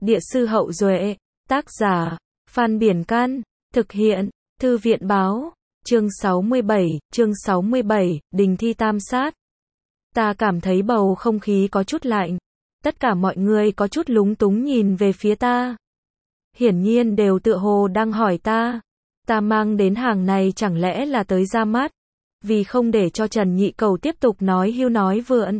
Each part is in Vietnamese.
Địa sư Hậu Duệ, tác giả, Phan Biển Can, thực hiện, Thư viện Báo, chương 67, đình thi tam sát. Ta cảm thấy bầu không khí có chút lạnh. Tất cả mọi người có chút lúng túng nhìn về phía ta. Hiển nhiên đều tựa hồ đang hỏi ta. Ta mang đến hàng này chẳng lẽ là tới ra mắt? Vì không để cho Trần Nhị Cầu tiếp tục nói hưu nói vượn.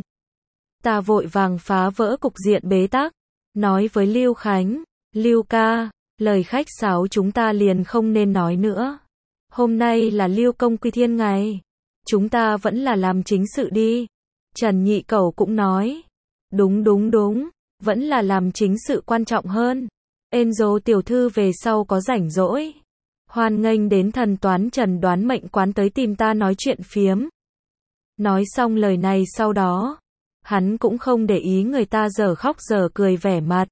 Ta vội vàng phá vỡ cục diện bế tắc. Nói với Lưu Khánh, Lưu ca, lời khách sáo chúng ta liền không nên nói nữa. Hôm nay là Lưu công quy thiên ngày. Chúng ta vẫn là làm chính sự đi. Trần Nhị Cầu cũng nói. Đúng, vẫn là làm chính sự quan trọng hơn. Enzo tiểu thư về sau có rảnh rỗi. Hoan nghênh đến thần toán Trần đoán mệnh quán tới tìm ta nói chuyện phiếm. Nói xong lời này sau đó, hắn cũng không để ý người ta dở khóc dở cười vẻ mặt.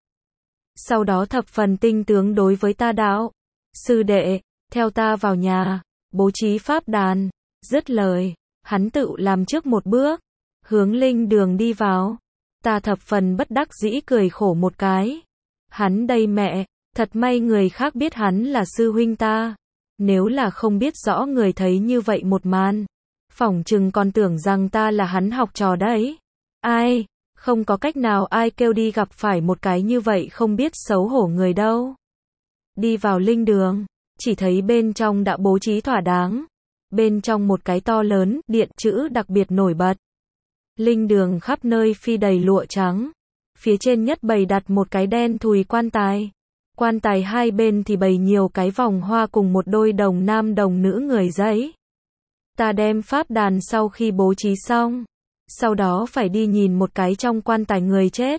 Sau đó thập phần tinh tướng đối với ta đạo. Sư đệ, theo ta vào nhà, bố trí pháp đàn. Dứt lời, hắn tự làm trước một bước, hướng linh đường đi vào. Ta thập phần bất đắc dĩ cười khổ một cái. Hắn đây mẹ, thật may người khác biết hắn là sư huynh ta. Nếu là không biết rõ người thấy như vậy một màn, phỏng chừng còn tưởng rằng ta là hắn học trò đấy. Ai, không có cách nào ai kêu đi gặp phải một cái như vậy không biết xấu hổ người đâu. Đi vào linh đường, chỉ thấy bên trong đã bố trí thỏa đáng. Bên trong một cái to lớn, điện chữ đặc biệt nổi bật. Linh đường khắp nơi phi đầy lụa trắng. Phía trên nhất bày đặt một cái đen thùi quan tài. Quan tài hai bên thì bày nhiều cái vòng hoa cùng một đôi đồng nam đồng nữ người giấy. Ta đem pháp đàn sau khi bố trí xong. Sau đó phải đi nhìn một cái trong quan tài người chết.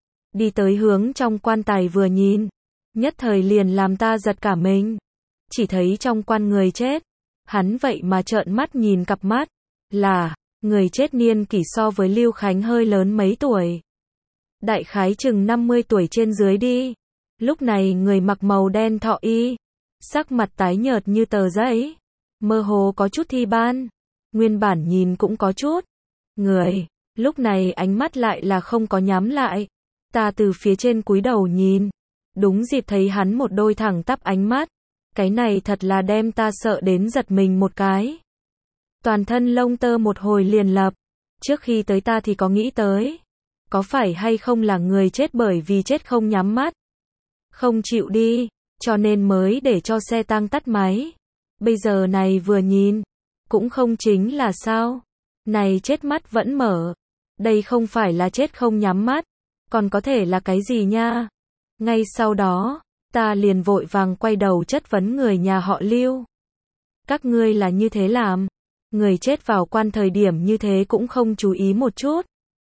Đi tới hướng trong quan tài vừa nhìn. Nhất thời liền làm ta giật cả mình. Chỉ thấy trong quan người chết. Hắn vậy mà trợn mắt nhìn cặp mắt. Là, người chết niên kỷ so với Lưu Khánh hơi lớn mấy tuổi. Đại khái chừng 50 tuổi trên dưới đi. Lúc này người mặc màu đen thọ y. Sắc mặt tái nhợt như tờ giấy. Mơ hồ có chút thi ban. Nguyên bản nhìn cũng có chút. Người, lúc này ánh mắt lại là không có nhắm lại. Ta từ phía trên cúi đầu nhìn. Đúng dịp thấy hắn một đôi thẳng tắp ánh mắt. Cái này thật là đem ta sợ đến giật mình một cái. Toàn thân lông tơ một hồi liền lập. Trước khi tới ta thì có nghĩ tới. Có phải hay không là người chết bởi vì chết không nhắm mắt. Không chịu đi, cho nên mới để cho xe tang tắt máy. Bây giờ này vừa nhìn, cũng không chính là sao. Này chết mắt vẫn mở. Đây không phải là chết không nhắm mắt. Còn có thể là cái gì nha. Ngay sau đó, ta liền vội vàng quay đầu chất vấn người nhà họ Lưu. Các ngươi là như thế làm. Người chết vào quan thời điểm như thế cũng không chú ý một chút.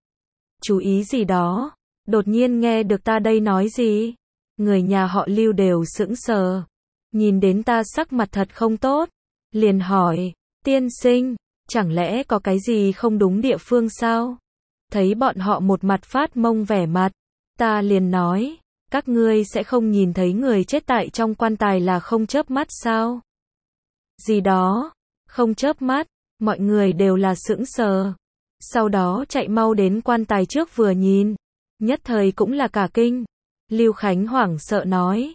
Chú ý gì đó. Đột nhiên nghe được ta đây nói gì. Người nhà họ Lưu đều sững sờ. Nhìn đến ta sắc mặt thật không tốt. Liền hỏi, tiên sinh, chẳng lẽ có cái gì không đúng địa phương sao? Thấy bọn họ một mặt phát mông vẻ mặt. Ta liền nói, các ngươi sẽ không nhìn thấy người chết tại trong quan tài là không chớp mắt sao? Gì đó, không chớp mắt, mọi người đều là sững sờ. Sau đó chạy mau đến quan tài trước vừa nhìn. Nhất thời cũng là cả kinh. Lưu Khánh hoảng sợ nói.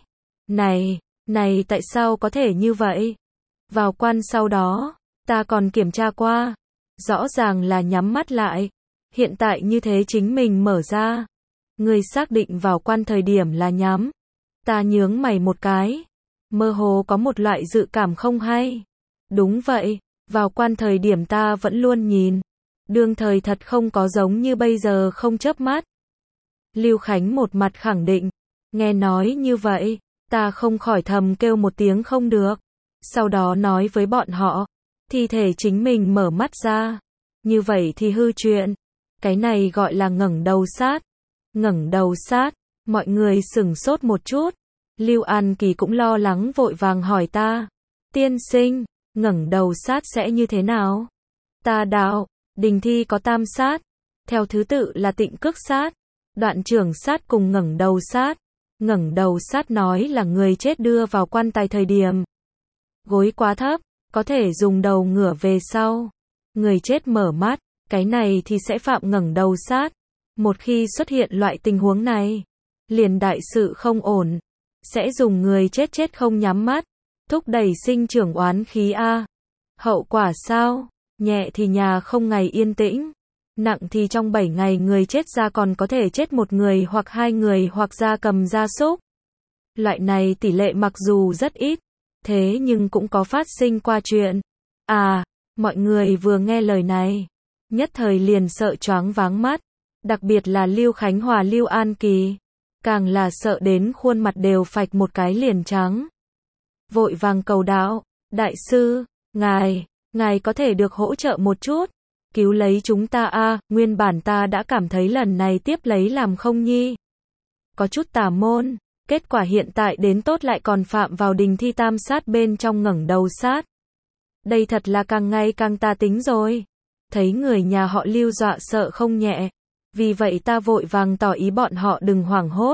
Này tại sao có thể như vậy? Vào quan sau đó, ta còn kiểm tra qua. Rõ ràng là nhắm mắt lại. Hiện tại như thế chính mình mở ra. Người xác định vào quan thời điểm là nhắm. Ta nhướng mày một cái. Mơ hồ có một loại dự cảm không hay. Đúng vậy, vào quan thời điểm ta vẫn luôn nhìn. Đương thời thật không có giống như bây giờ không chớp mắt. Lưu Khánh một mặt khẳng định. Nghe nói như vậy, ta không khỏi thầm kêu một tiếng không được. Sau đó nói với bọn họ, thi thể chính mình mở mắt ra. Như vậy thì hư chuyện. Cái này gọi là ngẩng đầu sát. Ngẩng đầu sát, mọi người sửng sốt một chút. Lưu An Kỳ cũng lo lắng vội vàng hỏi ta. Tiên sinh, ngẩng đầu sát sẽ như thế nào? Ta đạo, đình thi có tam sát. Theo thứ tự là tịnh cước sát, đoạn trưởng sát cùng ngẩng đầu sát. Ngẩng đầu sát nói là người chết đưa vào quan tài thời điểm. Gối quá thấp, có thể dùng đầu ngửa về sau. Người chết mở mắt, cái này thì sẽ phạm ngẩng đầu sát. Một khi xuất hiện loại tình huống này, liền đại sự không ổn. Sẽ dùng người chết không nhắm mắt, thúc đẩy sinh trưởng oán khí a. Hậu quả sao? Nhẹ thì nhà không ngày yên tĩnh, nặng thì trong 7 ngày người chết ra còn có thể chết một người hoặc 2 người hoặc gia cầm gia súc. Loại này tỷ lệ mặc dù rất ít, thế nhưng cũng có phát sinh qua chuyện. À, mọi người vừa nghe lời này, nhất thời liền sợ choáng váng mắt, đặc biệt là Lưu Khánh Hòa Lưu An Kỳ, càng là sợ đến khuôn mặt đều phạch một cái liền trắng. Vội vàng cầu đạo, đại sư, ngài có thể được hỗ trợ một chút, cứu lấy chúng ta a, nguyên bản ta đã cảm thấy lần này tiếp lấy làm không nhi. Có chút tà môn, kết quả hiện tại đến tốt lại còn phạm vào đình thi tam sát bên trong ngẩng đầu sát. Đây thật là càng ngày càng tà tính rồi. Thấy người nhà họ Lưu dọa sợ không nhẹ, vì vậy ta vội vàng tỏ ý bọn họ đừng hoảng hốt.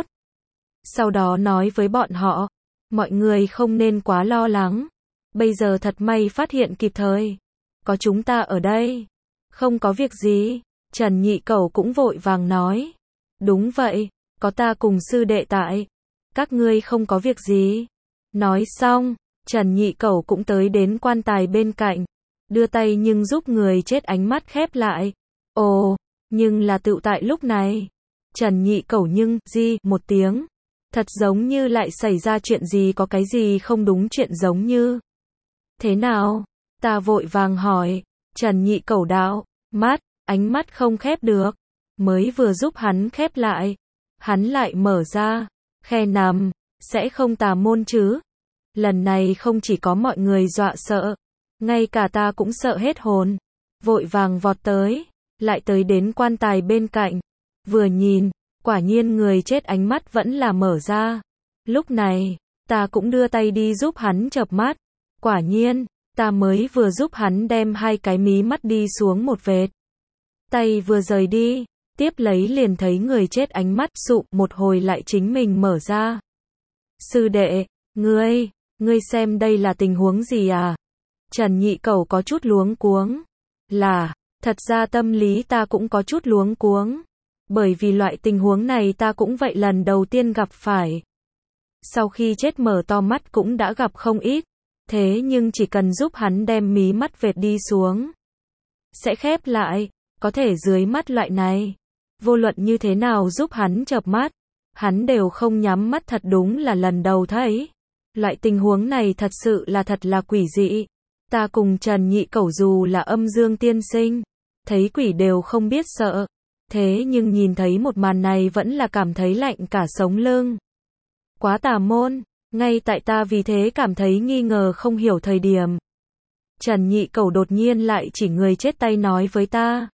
Sau đó nói với bọn họ, mọi người không nên quá lo lắng. Bây giờ thật may phát hiện kịp thời. Có chúng ta ở đây. Không có việc gì. Trần Nhị Cẩu cũng vội vàng nói. Đúng vậy, có ta cùng sư đệ tại. Các ngươi không có việc gì. Nói xong, Trần Nhị Cẩu cũng tới đến quan tài bên cạnh. Đưa tay nhưng giúp người chết ánh mắt khép lại. Ồ, nhưng là tựu tại lúc này. Trần Nhị Cẩu nhưng, một tiếng. Thật giống như lại xảy ra chuyện gì có cái gì không đúng chuyện giống như. Thế nào? Ta vội vàng hỏi. Trần Nhị Cẩu đạo, ánh mắt không khép được. Mới vừa giúp hắn khép lại. Hắn lại mở ra. Khe nằm, sẽ không tà môn chứ. Lần này không chỉ có mọi người dọa sợ. Ngay cả ta cũng sợ hết hồn. Vội vàng vọt tới. Lại tới đến quan tài bên cạnh. Vừa nhìn, quả nhiên người chết ánh mắt vẫn là mở ra. Lúc này, ta cũng đưa tay đi giúp hắn chợp mắt. Quả nhiên, ta mới vừa giúp hắn đem 2 cái mí mắt đi xuống một vệt. Tay vừa rời đi, tiếp lấy liền thấy người chết ánh mắt sụ một hồi lại chính mình mở ra. Sư đệ, ngươi xem đây là tình huống gì à? Trần Nhị Cẩu có chút luống cuống. Thật ra tâm lý ta cũng có chút luống cuống. Bởi vì loại tình huống này ta cũng vậy lần đầu tiên gặp phải. Sau khi chết mở to mắt cũng đã gặp không ít. Thế nhưng chỉ cần giúp hắn đem mí mắt vệt đi xuống. Sẽ khép lại, có thể dưới mắt loại này. Vô luận như thế nào giúp hắn chợp mắt. Hắn đều không nhắm mắt thật đúng là lần đầu thấy. Loại tình huống này thật sự là thật là quỷ dị. Ta cùng Trần Nhị Cẩu dù là âm dương tiên sinh. Thấy quỷ đều không biết sợ. Thế nhưng nhìn thấy một màn này vẫn là cảm thấy lạnh cả sống lưng. Quá tà môn, ngay tại ta vì thế cảm thấy nghi ngờ không hiểu thời điểm. Trần Nhị Cẩu đột nhiên lại chỉ người chết tay nói với ta.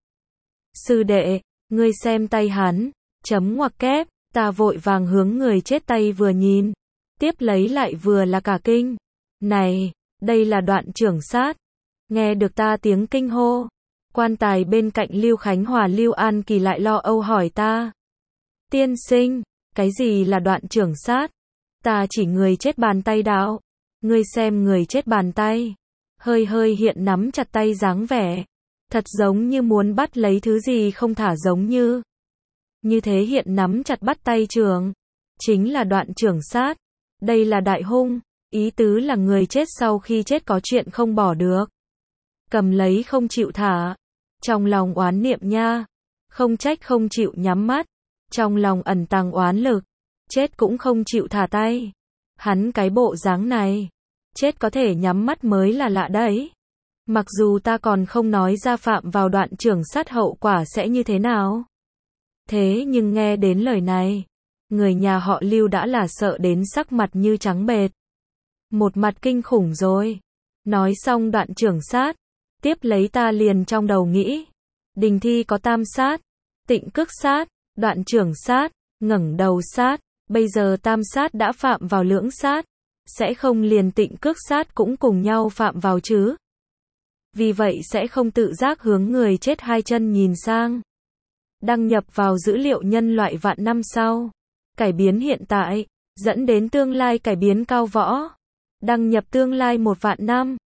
Sư đệ, ngươi xem tay hắn, chấm ngoặc kép, ta vội vàng hướng người chết tay vừa nhìn. Tiếp lấy lại vừa là cả kinh. Này, đây là đoạn trưởng sát. Nghe được ta tiếng kinh hô. Quan tài bên cạnh Lưu Khánh Hòa Lưu An Kỳ lại lo âu hỏi ta. Tiên sinh, cái gì là đoạn trưởng sát? Ta chỉ người chết bàn tay đạo. Ngươi xem người chết bàn tay. Hơi hiện nắm chặt tay dáng vẻ. Thật giống như muốn bắt lấy thứ gì không thả giống như. Như thế hiện nắm chặt bắt tay trưởng. Chính là đoạn trưởng sát. Đây là đại hung. Ý tứ là người chết sau khi chết có chuyện không bỏ được. Cầm lấy không chịu thả. Trong lòng oán niệm nha. Không trách không chịu nhắm mắt. Trong lòng ẩn tàng oán lực. Chết cũng không chịu thả tay. Hắn cái bộ dáng này. Chết có thể nhắm mắt mới là lạ đấy. Mặc dù ta còn không nói ra phạm vào đoạn trưởng sát hậu quả sẽ như thế nào. Thế nhưng nghe đến lời này. Người nhà họ Lưu đã là sợ đến sắc mặt như trắng bệt. Một mặt kinh khủng rồi. Nói xong đoạn trưởng sát. Tiếp lấy ta liền trong đầu nghĩ. Đình thi có tam sát. Tịnh cước sát. Đoạn trưởng sát. Ngẩng đầu sát. Bây giờ tam sát đã phạm vào lưỡng sát. Sẽ không liền tịnh cước sát cũng cùng nhau phạm vào chứ. Vì vậy sẽ không tự giác hướng người chết 2 chân nhìn sang. Đăng nhập vào dữ liệu nhân loại vạn năm sau. Cải biến hiện tại. Dẫn đến tương lai cải biến cao võ. Đăng nhập tương lai 1 vạn năm.